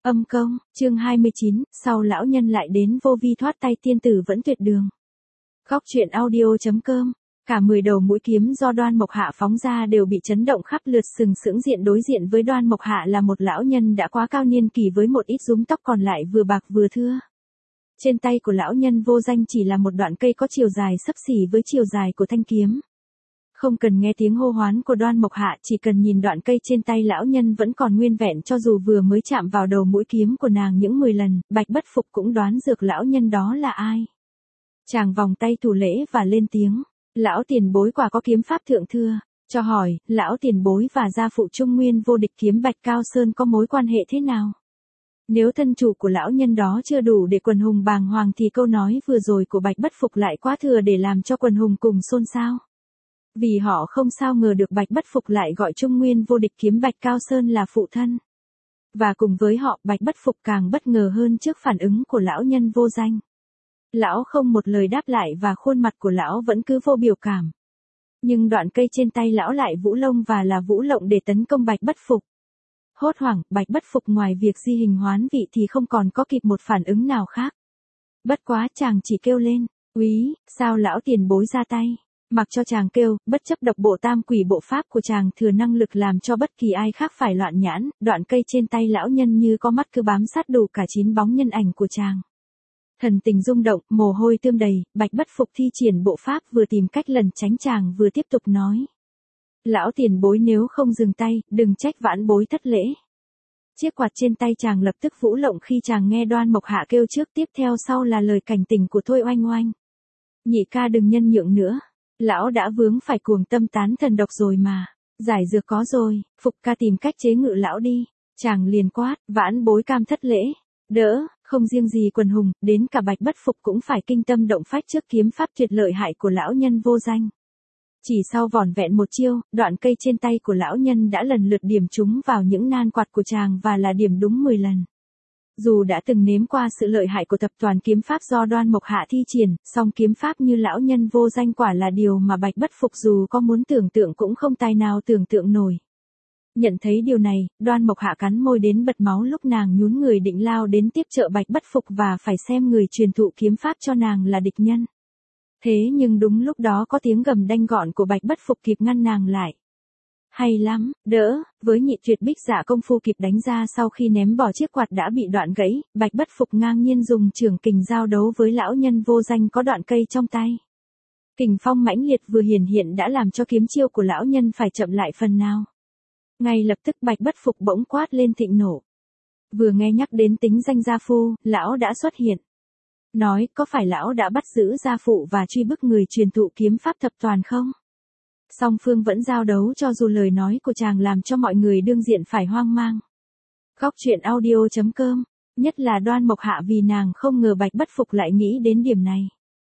Âm công, chương 29, sau lão nhân lại đến vô vi thoát tay tiên tử vẫn tuyệt đường. Góc truyện audio.com, cả 10 đầu mũi kiếm do Đoan Mộc Hạ phóng ra đều bị chấn động khắp lượt sừng sững diện đối diện với Đoan Mộc Hạ là một lão nhân đã quá cao niên kỳ với một ít rúm tóc còn lại vừa bạc vừa thưa. Trên tay của lão nhân vô danh chỉ là một đoạn cây có chiều dài xấp xỉ với chiều dài của thanh kiếm. Không cần nghe tiếng hô hoán của Đoan Mộc Hạ, chỉ cần nhìn đoạn cây trên tay lão nhân vẫn còn nguyên vẹn cho dù vừa mới chạm vào đầu mũi kiếm của nàng những 10 lần, Bạch Bất Phục cũng đoán được lão nhân đó là ai. Chàng vòng tay thủ lễ và lên tiếng, lão tiền bối quả có kiếm pháp thượng thừa, cho hỏi, lão tiền bối và gia phụ Trung Nguyên vô địch kiếm Bạch Cao Sơn có mối quan hệ thế nào? Nếu thân chủ của lão nhân đó chưa đủ để quần hùng bàng hoàng thì câu nói vừa rồi của Bạch Bất Phục lại quá thừa để làm cho quần hùng cùng xôn xao. Vì họ không sao ngờ được Bạch Bất Phục lại gọi Trung Nguyên vô địch kiếm Bạch Cao Sơn là phụ thân. Và cùng với họ Bạch Bất Phục càng bất ngờ hơn trước phản ứng của lão nhân vô danh. Lão không một lời đáp lại và khuôn mặt của lão vẫn cứ vô biểu cảm. Nhưng đoạn cây trên tay lão lại vũ lông và là vũ lộng để tấn công Bạch Bất Phục. Hốt hoảng, Bạch Bất Phục ngoài việc di hình hoán vị thì không còn có kịp một phản ứng nào khác. Bất quá chàng chỉ kêu lên, úy, sao lão tiền bối ra tay? Mặc cho chàng kêu, bất chấp độc bộ tam quỷ bộ pháp của chàng thừa năng lực làm cho bất kỳ ai khác phải loạn nhãn, đoạn cây trên tay lão nhân như có mắt cứ bám sát đủ cả 9 bóng nhân ảnh của chàng. Thần tình rung động, mồ hôi tươm đầy, Bạch Bất Phục thi triển bộ pháp vừa tìm cách lẩn tránh chàng vừa tiếp tục nói. Lão tiền bối nếu không dừng tay, đừng trách vãn bối thất lễ. Chiếc quạt trên tay chàng lập tức vũ lộng khi chàng nghe Đoan Mộc Hạ kêu trước, tiếp theo sau là lời cảnh tỉnh của Thôi Oanh Oanh. Nhị ca đừng nhân nhượng nữa. Lão đã vướng phải cuồng tâm tán thần độc rồi mà. Giải dược có rồi, Phục ca tìm cách chế ngự lão đi. Chàng liền quát, vãn bối cam thất lễ. Đỡ, không riêng gì quần hùng, đến cả Bạch Bất Phục cũng phải kinh tâm động phách trước kiếm pháp tuyệt lợi hại của lão nhân vô danh. Chỉ sau vỏn vẹn một chiêu, đoạn cây trên tay của lão nhân đã lần lượt điểm trúng vào những nan quạt của chàng và là điểm đúng 10 lần. Dù đã từng nếm qua sự lợi hại của tập toàn kiếm pháp do Đoan Mộc Hạ thi triển, song kiếm pháp như lão nhân vô danh quả là điều mà Bạch Bất Phục dù có muốn tưởng tượng cũng không tài nào tưởng tượng nổi. Nhận thấy điều này, Đoan Mộc Hạ cắn môi đến bật máu lúc nàng nhún người định lao đến tiếp trợ Bạch Bất Phục và phải xem người truyền thụ kiếm pháp cho nàng là địch nhân. Thế nhưng đúng lúc đó có tiếng gầm đanh gọn của Bạch Bất Phục kịp ngăn nàng lại. Hay lắm, đỡ, với nhị tuyệt bích dạ công phu kịp đánh ra sau khi ném bỏ chiếc quạt đã bị đoạn gãy, Bạch Bất Phục ngang nhiên dùng chưởng kình giao đấu với lão nhân vô danh có đoạn cây trong tay. Kình phong mãnh liệt vừa hiển hiện đã làm cho kiếm chiêu của lão nhân phải chậm lại phần nào. Ngay lập tức Bạch Bất Phục bỗng quát lên thịnh nộ. Vừa nghe nhắc đến tính danh gia phu, lão đã xuất hiện. Nói, có phải lão đã bắt giữ gia phụ và truy bức người truyền thụ kiếm pháp thập toàn không? Song phương vẫn giao đấu cho dù lời nói của chàng làm cho mọi người đương diện phải hoang mang. Góc truyện audio.com, nhất là Đoan Mộc Hạ vì nàng không ngờ Bạch Bất Phục lại nghĩ đến điểm này.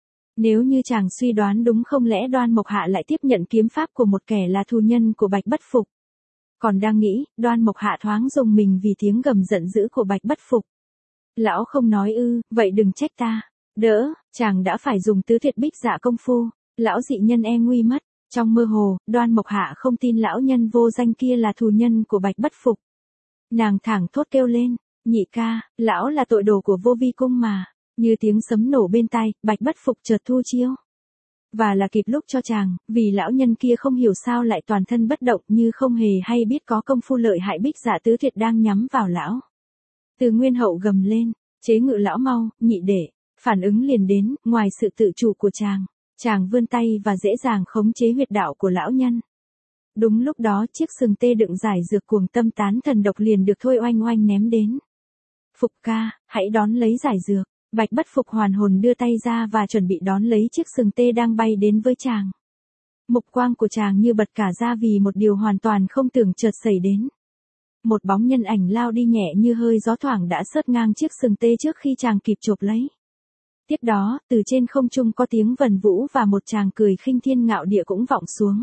Nếu như chàng suy đoán đúng không lẽ Đoan Mộc Hạ lại tiếp nhận kiếm pháp của một kẻ là thù nhân của Bạch Bất Phục. Còn đang nghĩ, Đoan Mộc Hạ thoáng rùng mình vì tiếng gầm giận dữ của Bạch Bất Phục. Lão không nói ư, vậy đừng trách ta. Đỡ, chàng đã phải dùng tứ tuyệt bích dạ công phu, lão dị nhân e nguy mất. Trong mơ hồ, Đoan Mộc Hạ không tin lão nhân vô danh kia là thù nhân của Bạch Bất Phục. Nàng thẳng thốt kêu lên, nhị ca, lão là tội đồ của vô vi cung mà. Như tiếng sấm nổ bên tai, Bạch Bất Phục chợt thu chiêu. Và là kịp lúc cho chàng, vì lão nhân kia không hiểu sao lại toàn thân bất động như không hề hay biết có công phu lợi hại bích dạ tứ tuyệt đang nhắm vào lão. Từ Nguyên Hậu gầm lên, chế ngự lão mau, nhị đệ, phản ứng liền đến, ngoài sự tự chủ của chàng. Chàng vươn tay và dễ dàng khống chế huyệt đạo của lão nhân. Đúng lúc đó chiếc sừng tê đựng giải dược cuồng tâm tán thần độc liền được Thôi Oanh Oanh ném đến. Phục ca, hãy đón lấy giải dược. Bạch Bất Phục hoàn hồn đưa tay ra và chuẩn bị đón lấy chiếc sừng tê đang bay đến với chàng. Mục quang của chàng như bật cả ra vì một điều hoàn toàn không tưởng chợt xảy đến. Một bóng nhân ảnh lao đi nhẹ như hơi gió thoảng đã sớt ngang chiếc sừng tê trước khi chàng kịp chộp lấy. Tiếp đó, từ trên không trung có tiếng vần vũ và một tràng cười khinh thiên ngạo địa cũng vọng xuống.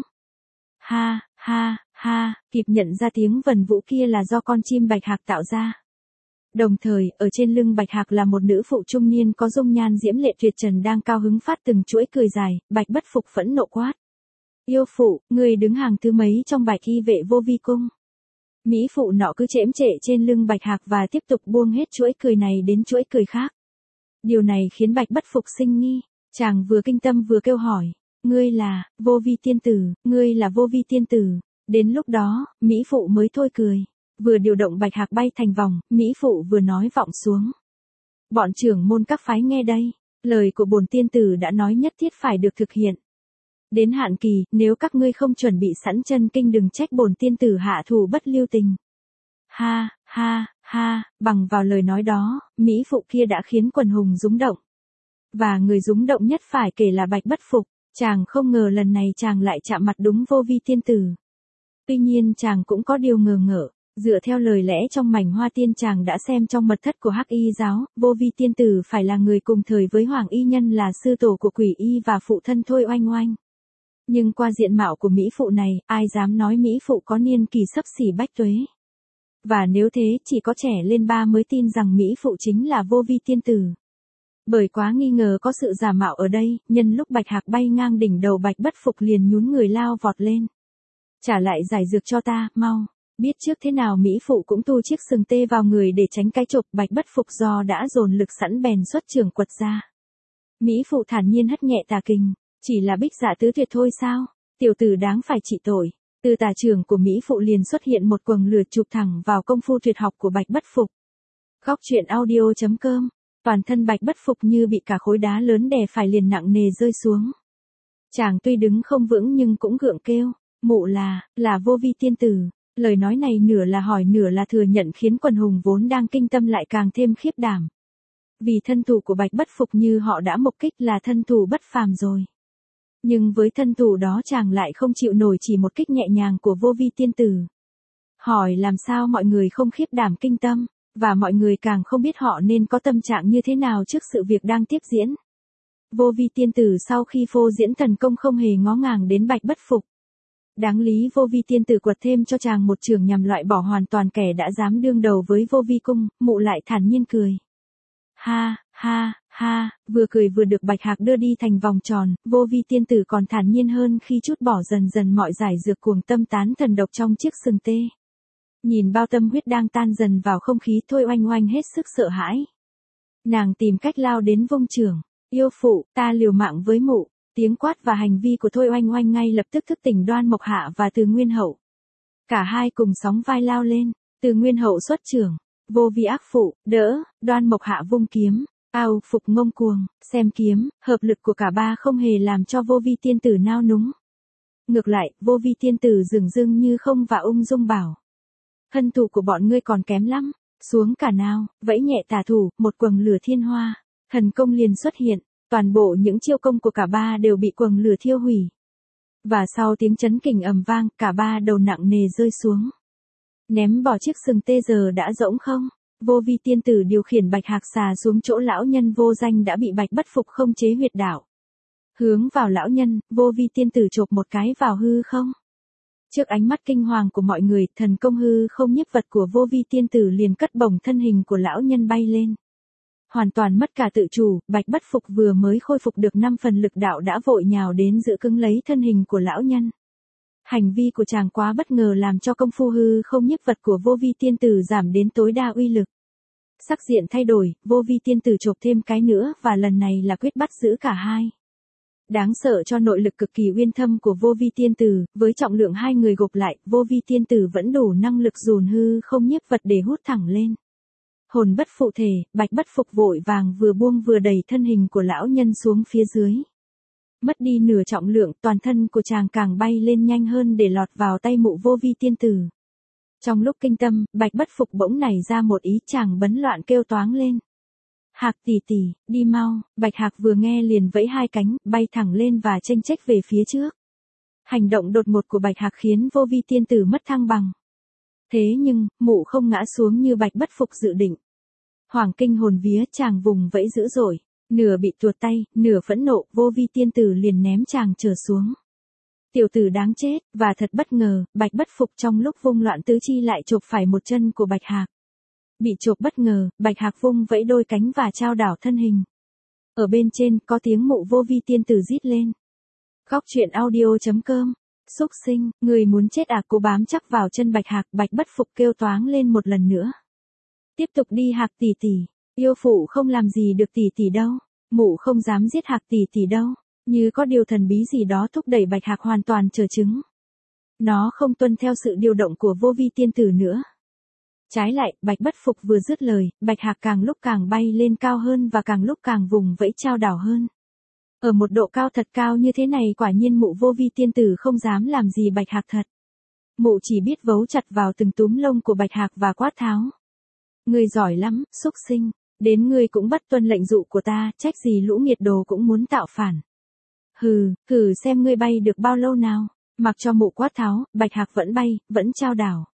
Ha, ha, ha, kịp nhận ra tiếng vần vũ kia là do con chim bạch hạc tạo ra. Đồng thời, ở trên lưng bạch hạc là một nữ phụ trung niên có dung nhan diễm lệ tuyệt trần đang cao hứng phát từng chuỗi cười dài, Bạch Bất Phục phẫn nộ quát. Yêu phụ, người đứng hàng thứ mấy trong bạch y vệ vô vi cung? Mỹ phụ nọ cứ chễm chệ trên lưng Bạch Hạc và tiếp tục buông hết chuỗi cười này đến chuỗi cười khác. Điều này khiến Bạch Bất Phục sinh nghi, chàng vừa kinh tâm vừa kêu hỏi, ngươi là, Vô Vi tiên tử, ngươi là Vô Vi tiên tử. Đến lúc đó, Mỹ phụ mới thôi cười, vừa điều động Bạch Hạc bay thành vòng, Mỹ phụ vừa nói vọng xuống. Bọn trưởng môn các phái nghe đây, lời của bổn tiên tử đã nói nhất thiết phải được thực hiện. Đến hạn kỳ, nếu các ngươi không chuẩn bị sẵn chân kinh đừng trách bổn tiên tử hạ thủ bất lưu tình. Ha, ha, ha, bằng vào lời nói đó, Mỹ phụ kia đã khiến quần hùng rúng động. Và người rúng động nhất phải kể là Bạch Bất Phục, chàng không ngờ lần này chàng lại chạm mặt đúng Vô Vi tiên tử. Tuy nhiên chàng cũng có điều ngờ ngợ, dựa theo lời lẽ trong mảnh hoa tiên chàng đã xem trong mật thất của Hắc Y giáo, Vô Vi tiên tử phải là người cùng thời với Hoàng Y Nhân là sư tổ của Quỷ Y và phụ thân Thôi Oanh Oanh. Nhưng qua diện mạo của Mỹ phụ này, ai dám nói Mỹ phụ có niên kỳ xấp xỉ bách tuế. Và nếu thế, chỉ có trẻ lên 3 mới tin rằng Mỹ phụ chính là Vô Vi tiên tử. Bởi quá nghi ngờ có sự giả mạo ở đây, nhân lúc Bạch Hạc bay ngang đỉnh đầu Bạch Bất Phục liền nhún người lao vọt lên. Trả lại giải dược cho ta, mau. Biết trước thế nào Mỹ phụ cũng tu chiếc sừng tê vào người để tránh cái chộp. Bạch Bất Phục do đã dồn lực sẵn bèn xuất trường quật ra. Mỹ phụ thản nhiên hất nhẹ tà kình, chỉ là Bích Dạ tứ tuyệt thôi sao, tiểu tử đáng phải trị tội. Từ tà trường của Mỹ phụ liền xuất hiện một quầng lửa chụp thẳng vào công phu tuyệt học của Bạch Bất Phục. Góc truyện audio.com. Toàn thân Bạch Bất Phục như bị cả khối đá lớn đè phải liền nặng nề rơi xuống. Chàng tuy đứng không vững nhưng cũng gượng kêu, mụ là Vô Vi tiên tử. Lời nói này nửa là hỏi nửa là thừa nhận khiến quần hùng vốn đang kinh tâm lại càng thêm khiếp đảm. Vì thân thủ của Bạch Bất Phục như họ đã mục kích là thân thủ bất phàm rồi. Nhưng với thân thủ đó chàng lại không chịu nổi chỉ một kích nhẹ nhàng của Vô Vi tiên tử. Hỏi làm sao mọi người không khiếp đảm kinh tâm, và mọi người càng không biết họ nên có tâm trạng như thế nào trước sự việc đang tiếp diễn. Vô Vi tiên tử sau khi phô diễn thần công không hề ngó ngàng đến Bạch Bất Phục. Đáng lý Vô Vi tiên tử quật thêm cho chàng một trường nhằm loại bỏ hoàn toàn kẻ đã dám đương đầu với Vô Vi cung, mụ lại thản nhiên cười. Ha, ha, ha, vừa cười vừa được Bạch Hạc đưa đi thành vòng tròn, Vô Vi tiên tử còn thản nhiên hơn khi trút bỏ dần dần mọi giải dược cuồng tâm tán thần độc trong chiếc sừng tê. Nhìn bao tâm huyết đang tan dần vào không khí, Thôi Oanh Oanh hết sức sợ hãi. Nàng tìm cách lao đến vung chưởng, yêu phụ, ta liều mạng với mụ. Tiếng quát và hành vi của Thôi Oanh Oanh ngay lập tức thức tỉnh Đoan Mộc Hạ và Từ Nguyên Hậu. Cả hai cùng sóng vai lao lên, Từ Nguyên Hậu xuất chưởng, Vô Vi ác phụ, đỡ, Đoan Mộc Hạ vung kiếm, ao phục ngông cuồng, xem kiếm, hợp lực của cả ba không hề làm cho Vô Vi tiên tử nao núng. Ngược lại, Vô Vi tiên tử dửng dưng như không và ung dung bảo. Thân thủ của bọn ngươi còn kém lắm, xuống cả nào, vẫy nhẹ tà thủ, một quầng lửa thiên hoa, thần công liền xuất hiện. Toàn bộ những chiêu công của cả ba đều bị quầng lửa thiêu hủy. Và sau tiếng chấn kình ầm vang, cả ba đầu nặng nề rơi xuống. Ném bỏ chiếc sừng tê giờ đã rỗng không? Vô Vi tiên tử điều khiển Bạch Hạc xà xuống chỗ lão nhân vô danh đã bị Bạch Bất Phục không chế huyệt đạo. Hướng vào lão nhân, Vô Vi tiên tử chộp một cái vào hư không. Trước ánh mắt kinh hoàng của mọi người, thần công hư không nhiếp vật của Vô Vi tiên tử liền cất bổng thân hình của lão nhân bay lên. Hoàn toàn mất cả tự chủ, Bạch Bất Phục vừa mới khôi phục được 5 phần lực đạo đã vội nhào đến giữ cứng lấy thân hình của lão nhân. Hành vi của chàng quá bất ngờ làm cho công phu hư không nhiếp vật của Vô Vi tiên tử giảm đến tối đa uy lực. Sắc diện thay đổi, Vô Vi tiên tử chộp thêm cái nữa và lần này là quyết bắt giữ cả hai. Đáng sợ cho nội lực cực kỳ uyên thâm của Vô Vi tiên tử, với trọng lượng hai người gộp lại, Vô Vi tiên tử vẫn đủ năng lực dồn hư không nhiếp vật để hút thẳng lên. Hồn bất phụ thể, Bạch Bất Phục vội vàng vừa buông vừa đẩy thân hình của lão nhân xuống phía dưới. Mất đi nửa trọng lượng, toàn thân của chàng càng bay lên nhanh hơn để lọt vào tay mụ Vô Vi tiên tử. Trong lúc kinh tâm, Bạch Bất Phục bỗng nảy ra một ý, chàng bấn loạn kêu toáng lên. Hạc tỷ tỷ, đi mau. Bạch Hạc vừa nghe liền vẫy hai cánh, bay thẳng lên và chênh chếch về phía trước. Hành động đột ngột của Bạch Hạc khiến Vô Vi tiên tử mất thăng bằng. Thế nhưng, mụ không ngã xuống như Bạch Bất Phục dự định. Hoàng kinh hồn vía, chàng vùng vẫy dữ dội, nửa bị tuột tay, nửa phẫn nộ, Vô Vi tiên tử liền ném chàng trở xuống. Tiểu tử đáng chết, và thật bất ngờ, Bạch Bất Phục trong lúc vung loạn tứ chi lại chộp phải một chân của Bạch Hạc. Bị chộp bất ngờ, Bạch Hạc vung vẫy đôi cánh và trao đảo thân hình. Ở bên trên có tiếng mụ Vô Vi tiên tử rít lên. Góc truyện audio.com Xúc sinh, người muốn chết à? Cô bám chắc vào chân Bạch Hạc, Bạch Bất Phục kêu toáng lên một lần nữa. Tiếp tục đi Hạc tỷ tỷ, yêu phụ không làm gì được tỷ tỷ đâu, mụ không dám giết Hạc tỷ tỷ đâu, như có điều thần bí gì đó thúc đẩy Bạch Hạc hoàn toàn chờ chứng. Nó không tuân theo sự điều động của vô vi tiên tử nữa. Trái lại, Bạch Bất Phục vừa dứt lời, Bạch Hạc càng lúc càng bay lên cao hơn và càng lúc càng vùng vẫy chao đảo hơn. Ở một độ cao thật cao như thế này quả nhiên mụ vô vi tiên tử không dám làm gì Bạch Hạc thật. Mụ chỉ biết vấu chặt vào từng túm lông của Bạch Hạc và quát tháo. Ngươi giỏi lắm, xúc sinh, đến ngươi cũng bắt tuân lệnh dụ của ta, trách gì lũ nghiệt đồ cũng muốn tạo phản. Hừ, thử xem ngươi bay được bao lâu nào, mặc cho mụ quát tháo, Bạch Hạc vẫn bay, vẫn chao đảo.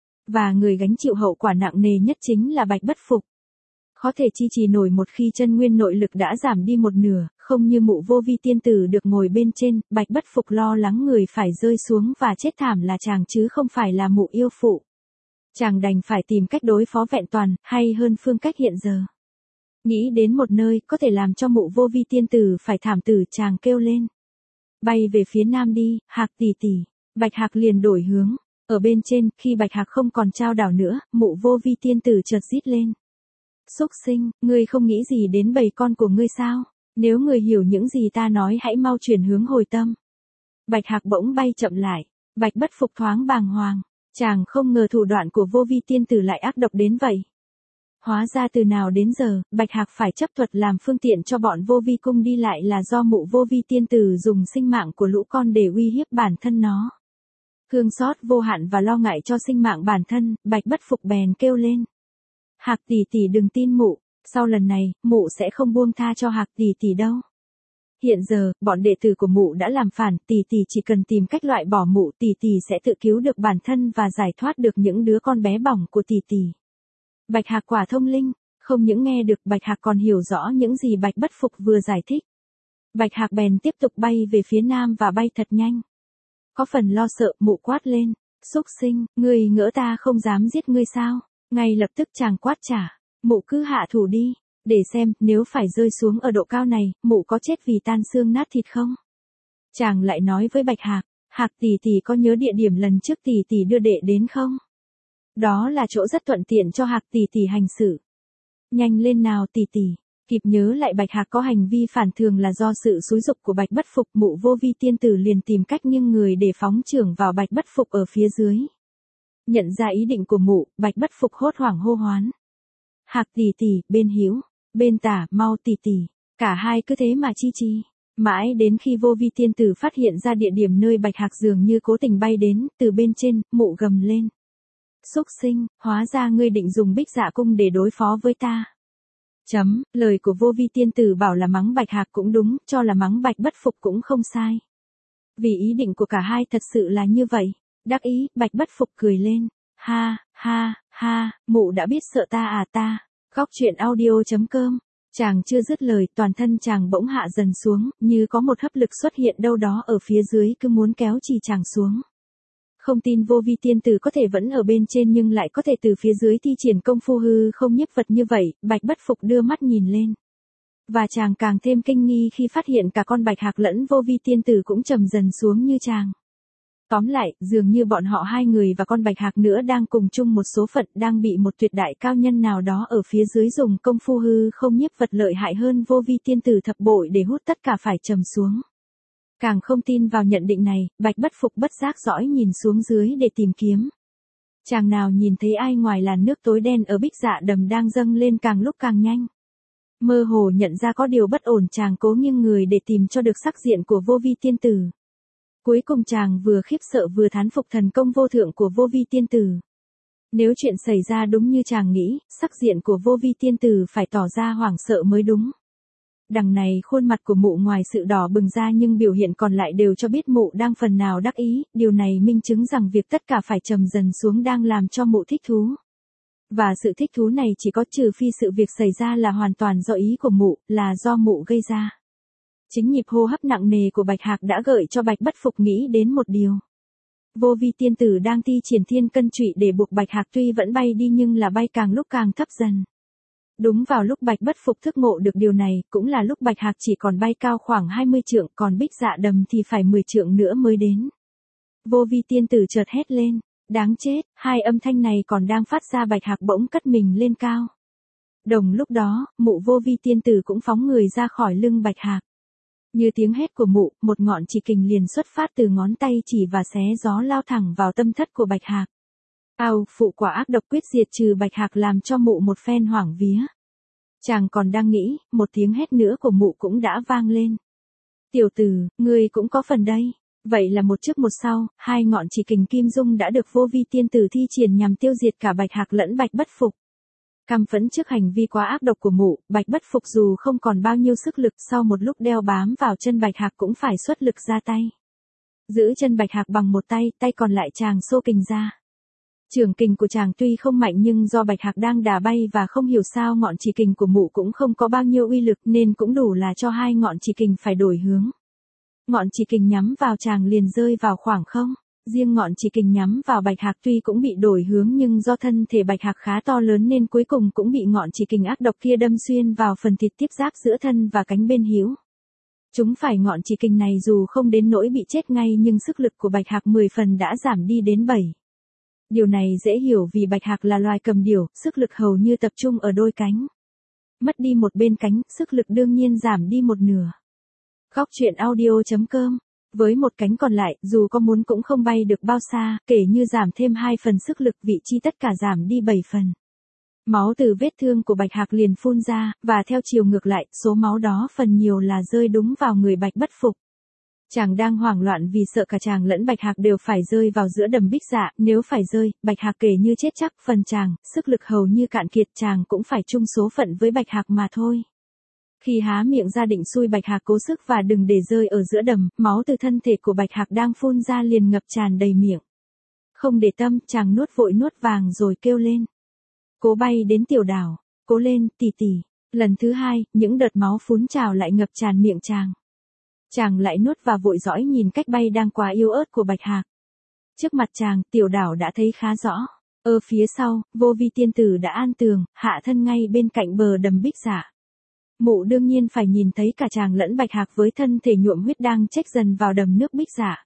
Và người gánh chịu hậu quả nặng nề nhất chính là Bạch Bất Phục. Khó thể chi trì nổi một khi chân nguyên nội lực đã giảm đi một nửa, không như mụ vô vi tiên tử được ngồi bên trên, Bạch Bất Phục lo lắng người phải rơi xuống và chết thảm là chàng chứ không phải là mụ yêu phụ. Chàng đành phải tìm cách đối phó vẹn toàn, hay hơn phương cách hiện giờ. Nghĩ đến một nơi có thể làm cho mụ vô vi tiên tử phải thảm tử, chàng kêu lên. Bay về phía nam đi, Hạc tỷ tỷ. Bạch Hạc liền đổi hướng. Ở bên trên, khi Bạch Hạc không còn chao đảo nữa, mụ vô vi tiên tử chợt rít lên. Xúc sinh, ngươi không nghĩ gì đến bầy con của ngươi sao? Nếu ngươi hiểu những gì ta nói hãy mau chuyển hướng hồi tâm. Bạch Hạc bỗng bay chậm lại. Bạch Bất Phục thoáng bàng hoàng. Chàng không ngờ thủ đoạn của vô vi tiên tử lại ác độc đến vậy. Hóa ra từ nào đến giờ, Bạch Hạc phải chấp thuật làm phương tiện cho bọn vô vi cung đi lại là do mụ vô vi tiên tử dùng sinh mạng của lũ con để uy hiếp bản thân nó. Thương xót vô hạn và lo ngại cho sinh mạng bản thân, Bạch Bất Phục bèn kêu lên. Hạc tỷ tỷ đừng tin mụ, sau lần này, mụ sẽ không buông tha cho Hạc tỷ tỷ đâu. Hiện giờ, bọn đệ tử của mụ đã làm phản, tỷ tỷ chỉ cần tìm cách loại bỏ mụ, tỷ tỷ sẽ tự cứu được bản thân và giải thoát được những đứa con bé bỏng của tỷ tỷ. Bạch Hạc quả thông linh, không những nghe được Bạch Hạc còn hiểu rõ những gì Bạch Bất Phục vừa giải thích. Bạch Hạc bèn tiếp tục bay về phía nam và bay thật nhanh. Có phần lo sợ, mụ quát lên, xúc sinh, ngươi ngỡ ta không dám giết ngươi sao? Ngay lập tức chàng quát trả, mụ cứ hạ thủ đi, để xem nếu phải rơi xuống ở độ cao này, mụ có chết vì tan xương nát thịt không? Chàng lại nói với Bạch Hạc, Hạc tỷ tỷ có nhớ địa điểm lần trước tỷ tỷ đưa đệ đến không? Đó là chỗ rất thuận tiện cho Hạc tỷ tỷ hành xử. Nhanh lên nào tỷ tỷ. Kịp nhớ lại Bạch Hạc có hành vi phản thường là do sự xúi giục của Bạch Bất Phục, mụ vô vi tiên tử liền tìm cách nghiêng người để phóng chưởng vào Bạch Bất Phục ở phía dưới. Nhận ra ý định của mụ, Bạch Bất Phục hốt hoảng hô hoán. Hạc tỷ tỷ, bên hữu, bên tả, mau tỷ tỷ. Cả hai cứ thế mà chi chi. Mãi đến khi vô vi tiên tử phát hiện ra địa điểm nơi Bạch Hạc dường như cố tình bay đến, từ bên trên, mụ gầm lên. Xúc sinh, hóa ra ngươi định dùng Bích Dạ cung để đối phó với ta. Lời của vô vi tiên tử bảo là mắng Bạch Hạc cũng đúng, cho là mắng Bạch Bất Phục cũng không sai. Vì ý định của cả hai thật sự là như vậy. Đắc ý, Bạch Bất Phục cười lên. Ha, ha, ha, mụ đã biết sợ ta à ta. Góc truyện audio.com. Chàng chưa dứt lời, toàn thân chàng bỗng hạ dần xuống, như có một hấp lực xuất hiện đâu đó ở phía dưới cứ muốn kéo chì chàng xuống. Không tin vô vi tiên tử có thể vẫn ở bên trên nhưng lại có thể từ phía dưới thi triển công phu hư không nhiếp vật như vậy, Bạch Bất Phục đưa mắt nhìn lên. Và chàng càng thêm kinh nghi khi phát hiện cả con Bạch Hạc lẫn vô vi tiên tử cũng trầm dần xuống như chàng. Tóm lại, dường như bọn họ hai người và con Bạch Hạc nữa đang cùng chung một số phận, đang bị một tuyệt đại cao nhân nào đó ở phía dưới dùng công phu hư không nhiếp vật lợi hại hơn vô vi tiên tử thập bội để hút tất cả phải trầm xuống. Càng không tin vào nhận định này, Bạch Bất Phục bất giác dõi nhìn xuống dưới để tìm kiếm. Chàng nào nhìn thấy ai ngoài làn nước tối đen ở Bích Dạ đầm đang dâng lên càng lúc càng nhanh. Mơ hồ nhận ra có điều bất ổn, chàng cố nghiêng người để tìm cho được sắc diện của vô vi tiên tử. Cuối cùng chàng vừa khiếp sợ vừa thán phục thần công vô thượng của vô vi tiên tử. Nếu chuyện xảy ra đúng như chàng nghĩ, sắc diện của vô vi tiên tử phải tỏ ra hoảng sợ mới đúng. Đằng này khuôn mặt của mụ ngoài sự đỏ bừng ra nhưng biểu hiện còn lại đều cho biết mụ đang phần nào đắc ý, điều này minh chứng rằng việc tất cả phải trầm dần xuống đang làm cho mụ thích thú. Và sự thích thú này chỉ có trừ phi sự việc xảy ra là hoàn toàn do ý của mụ, là do mụ gây ra. Chính nhịp hô hấp nặng nề của Bạch Hạc đã gợi cho Bạch Bất Phục nghĩ đến một điều. Vô vi tiên tử đang thi triển thiên cân trụy để buộc Bạch Hạc tuy vẫn bay đi nhưng là bay càng lúc càng thấp dần. Đúng vào lúc Bạch Bất Phục thức ngộ được điều này, cũng là lúc Bạch Hạc chỉ còn bay cao khoảng 20 trượng, còn Bích Dạ đầm thì phải 10 trượng nữa mới đến. Vô vi tiên tử chợt hét lên. Đáng chết, hai âm thanh này còn đang phát ra Bạch Hạc bỗng cất mình lên cao. Đồng lúc đó, mụ vô vi tiên tử cũng phóng người ra khỏi lưng Bạch Hạc. Như tiếng hét của mụ, một ngọn chỉ kình liền xuất phát từ ngón tay chỉ và xé gió lao thẳng vào tâm thất của Bạch Hạc. Ao, phụ quả ác độc quyết diệt trừ Bạch Hạc làm cho mụ một phen hoảng vía. Chàng còn đang nghĩ, một tiếng hét nữa của mụ cũng đã vang lên. Tiểu tử, ngươi cũng có phần đây. Vậy là một trước một sau, hai ngọn chỉ kình kim dung đã được vô vi tiên tử thi triển nhằm tiêu diệt cả Bạch Hạc lẫn Bạch Bất Phục. Căm phẫn trước hành vi quá ác độc của mụ, Bạch Bất Phục dù không còn bao nhiêu sức lực sau một lúc đeo bám vào chân Bạch Hạc cũng phải xuất lực ra tay. Giữ chân Bạch Hạc bằng một tay, tay còn lại chàng xô kình ra. Trường kình của chàng tuy không mạnh nhưng do Bạch Hạc đang đà bay và không hiểu sao ngọn chỉ kình của mụ cũng không có bao nhiêu uy lực nên cũng đủ là cho hai ngọn chỉ kình phải đổi hướng. Ngọn chỉ kình nhắm vào chàng liền rơi vào khoảng không. Riêng ngọn chỉ kình nhắm vào Bạch Hạc tuy cũng bị đổi hướng nhưng do thân thể Bạch Hạc khá to lớn nên cuối cùng cũng bị ngọn chỉ kình ác độc kia đâm xuyên vào phần thịt tiếp giáp giữa thân và cánh bên hữu. Chúng phải ngọn chỉ kình này dù không đến nỗi bị chết ngay nhưng sức lực của Bạch Hạc 10 phần đã giảm đi đến 7. Điều này dễ hiểu vì Bạch Hạc là loài cầm điểu, sức lực hầu như tập trung ở đôi cánh. Mất đi một bên cánh, sức lực đương nhiên giảm đi một nửa. Góc truyện audio.com. Với một cánh còn lại, dù có muốn cũng không bay được bao xa, kể như giảm thêm 2 phần sức lực vị chi tất cả giảm đi 7 phần. Máu từ vết thương của Bạch Hạc liền phun ra, và theo chiều ngược lại, số máu đó phần nhiều là rơi đúng vào người Bạch Bất Phục. Chàng đang hoảng loạn vì sợ cả chàng lẫn Bạch Hạc đều phải rơi vào giữa đầm Bích Dạ, nếu phải rơi, Bạch Hạc kể như chết chắc, phần chàng, sức lực hầu như cạn kiệt chàng cũng phải chung số phận với Bạch Hạc mà thôi. Khi há miệng ra định xui Bạch Hạc cố sức và đừng để rơi ở giữa đầm, máu từ thân thể của Bạch Hạc đang phun ra liền ngập tràn đầy miệng. Không để tâm, chàng nuốt vội nuốt vàng rồi kêu lên. Cố bay đến tiểu đảo, cố lên, tỷ tỷ. Lần thứ hai, những đợt máu phun trào lại ngập tràn miệng chàng. Chàng lại nuốt và vội dõi nhìn cách bay đang quá yếu ớt của Bạch Hạc. Trước mặt chàng, tiểu đảo đã thấy khá rõ. Ở phía sau, vô vi tiên tử đã an tường, hạ thân ngay bên cạnh bờ đầm Bích Dạ. Mụ đương nhiên phải nhìn thấy cả chàng lẫn Bạch Hạc với thân thể nhuộm huyết đang chếch dần vào đầm nước Bích Dạ.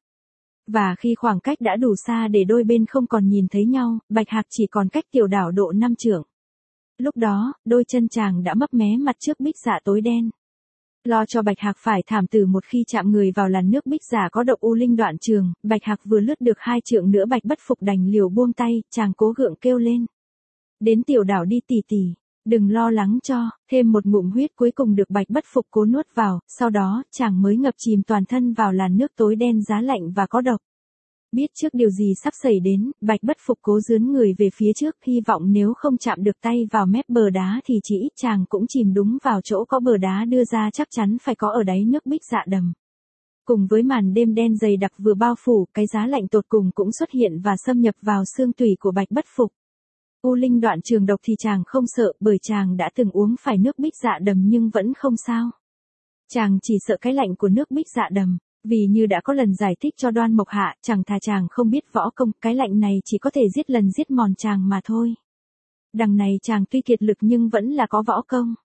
Và khi khoảng cách đã đủ xa để đôi bên không còn nhìn thấy nhau, Bạch Hạc chỉ còn cách tiểu đảo độ 5 trượng. Lúc đó, đôi chân chàng đã mấp mé mặt trước Bích Dạ tối đen. Lo cho Bạch Hạc phải thảm tử một khi chạm người vào làn nước Bích Dạ có độc u linh đoạn trường, Bạch Hạc vừa lướt được 2 trượng nữa Bạch Bất Phục đành liều buông tay, chàng cố gượng kêu lên. Đến tiểu đảo đi tỷ tỷ. Đừng lo lắng cho, thêm một ngụm huyết cuối cùng được Bạch Bất Phục cố nuốt vào, sau đó, chàng mới ngập chìm toàn thân vào làn nước tối đen giá lạnh và có độc. Biết trước điều gì sắp xảy đến, Bạch Bất Phục cố dướn người về phía trước, hy vọng nếu không chạm được tay vào mép bờ đá thì chỉ ít chàng cũng chìm đúng vào chỗ có bờ đá đưa ra chắc chắn phải có ở đáy nước Bích Dạ đầm. Cùng với màn đêm đen dày đặc vừa bao phủ, cái giá lạnh tột cùng cũng xuất hiện và xâm nhập vào xương tủy của Bạch Bất Phục. U linh đoạn trường độc thì chàng không sợ bởi chàng đã từng uống phải nước Bích Dạ đầm nhưng vẫn không sao. Chàng chỉ sợ cái lạnh của nước Bích Dạ đầm, vì như đã có lần giải thích cho Đoan Mộc Hạ, chẳng thà chàng không biết võ công, cái lạnh này chỉ có thể giết lần giết mòn chàng mà thôi. Đằng này chàng tuy kiệt lực nhưng vẫn là có võ công.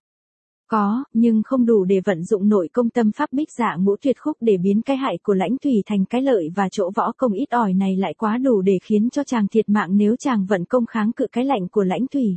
Có, nhưng không đủ để vận dụng nội công tâm pháp Bích Dạ Ngũ Tuyệt Khúc để biến cái hại của Lãnh Thủy thành cái lợi và chỗ võ công ít ỏi này lại quá đủ để khiến cho chàng thiệt mạng nếu chàng vận công kháng cự cái lạnh của Lãnh Thủy.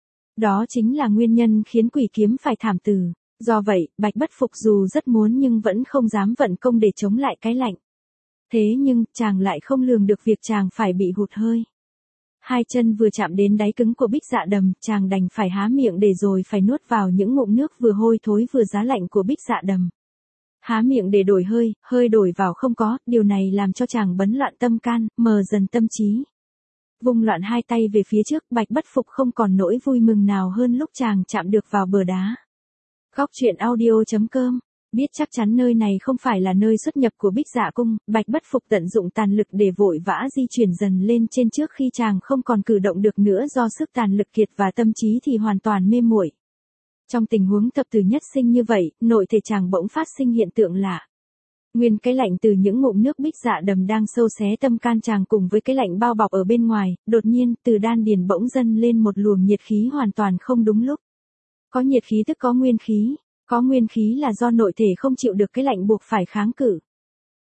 Đó chính là nguyên nhân khiến Quỷ Kiếm phải thảm tử. Do vậy, Bạch Bất Phục dù rất muốn nhưng vẫn không dám vận công để chống lại cái lạnh. Thế nhưng, chàng lại không lường được việc chàng phải bị hụt hơi. Hai chân vừa chạm đến đáy cứng của Bích Dạ đầm, chàng đành phải há miệng để rồi phải nuốt vào những ngụm nước vừa hôi thối vừa giá lạnh của Bích Dạ đầm. Há miệng để đổi hơi đổi vào không có, điều này làm cho chàng bấn loạn tâm can, mờ dần tâm trí. Vung loạn hai tay về phía trước, Bạch Bất Phục không còn nỗi vui mừng nào hơn lúc chàng chạm được vào bờ đá. Góc truyện audio.com. Biết chắc chắn nơi này không phải là nơi xuất nhập của Bích Dạ cung, Bạch Bất Phục tận dụng tàn lực để vội vã di chuyển dần lên trên trước khi chàng không còn cử động được nữa do sức tàn lực kiệt và tâm trí thì hoàn toàn mê muội. Trong tình huống thập tử nhất sinh như vậy, nội thể chàng bỗng phát sinh hiện tượng lạ. Nguyên cái lạnh từ những ngụm nước Bích Dạ đầm đang sâu xé tâm can chàng cùng với cái lạnh bao bọc ở bên ngoài, đột nhiên từ đan điền bỗng dâng lên một luồng nhiệt khí hoàn toàn không đúng lúc. Có nhiệt khí tức có nguyên khí. Có nguyên khí là do nội thể không chịu được cái lạnh buộc phải kháng cự.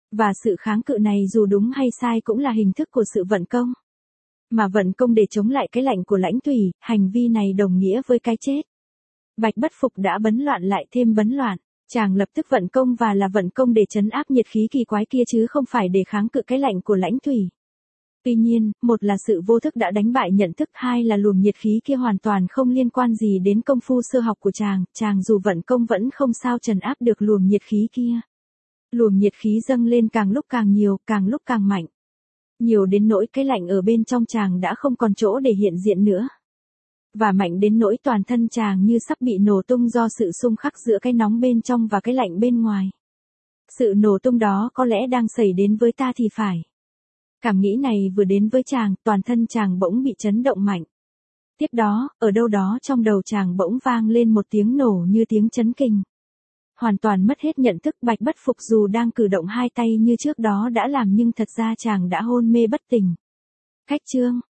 Và sự kháng cự này dù đúng hay sai cũng là hình thức của sự vận công. Mà vận công để chống lại cái lạnh của lãnh thủy, hành vi này đồng nghĩa với cái chết. Bạch Bất Phục đã bấn loạn lại thêm bấn loạn. Chàng lập tức vận công và là vận công để trấn áp nhiệt khí kỳ quái kia chứ không phải để kháng cự cái lạnh của lãnh thủy. Tuy nhiên, một là sự vô thức đã đánh bại nhận thức, hai là luồng nhiệt khí kia hoàn toàn không liên quan gì đến công phu sơ học của chàng dù vận công vẫn không sao trấn áp được luồng nhiệt khí kia. Luồng nhiệt khí dâng lên càng lúc càng nhiều, càng lúc càng mạnh. Nhiều đến nỗi cái lạnh ở bên trong chàng đã không còn chỗ để hiện diện nữa. Và mạnh đến nỗi toàn thân chàng như sắp bị nổ tung do sự xung khắc giữa cái nóng bên trong và cái lạnh bên ngoài. Sự nổ tung đó có lẽ đang xảy đến với ta thì phải. Cảm nghĩ này vừa đến với chàng, toàn thân chàng bỗng bị chấn động mạnh. Tiếp đó, ở đâu đó trong đầu chàng bỗng vang lên một tiếng nổ như tiếng chấn kinh. Hoàn toàn mất hết nhận thức, Bạch Bất Phục dù đang cử động hai tay như trước đó đã làm nhưng thật ra chàng đã hôn mê bất tỉnh. Cách chương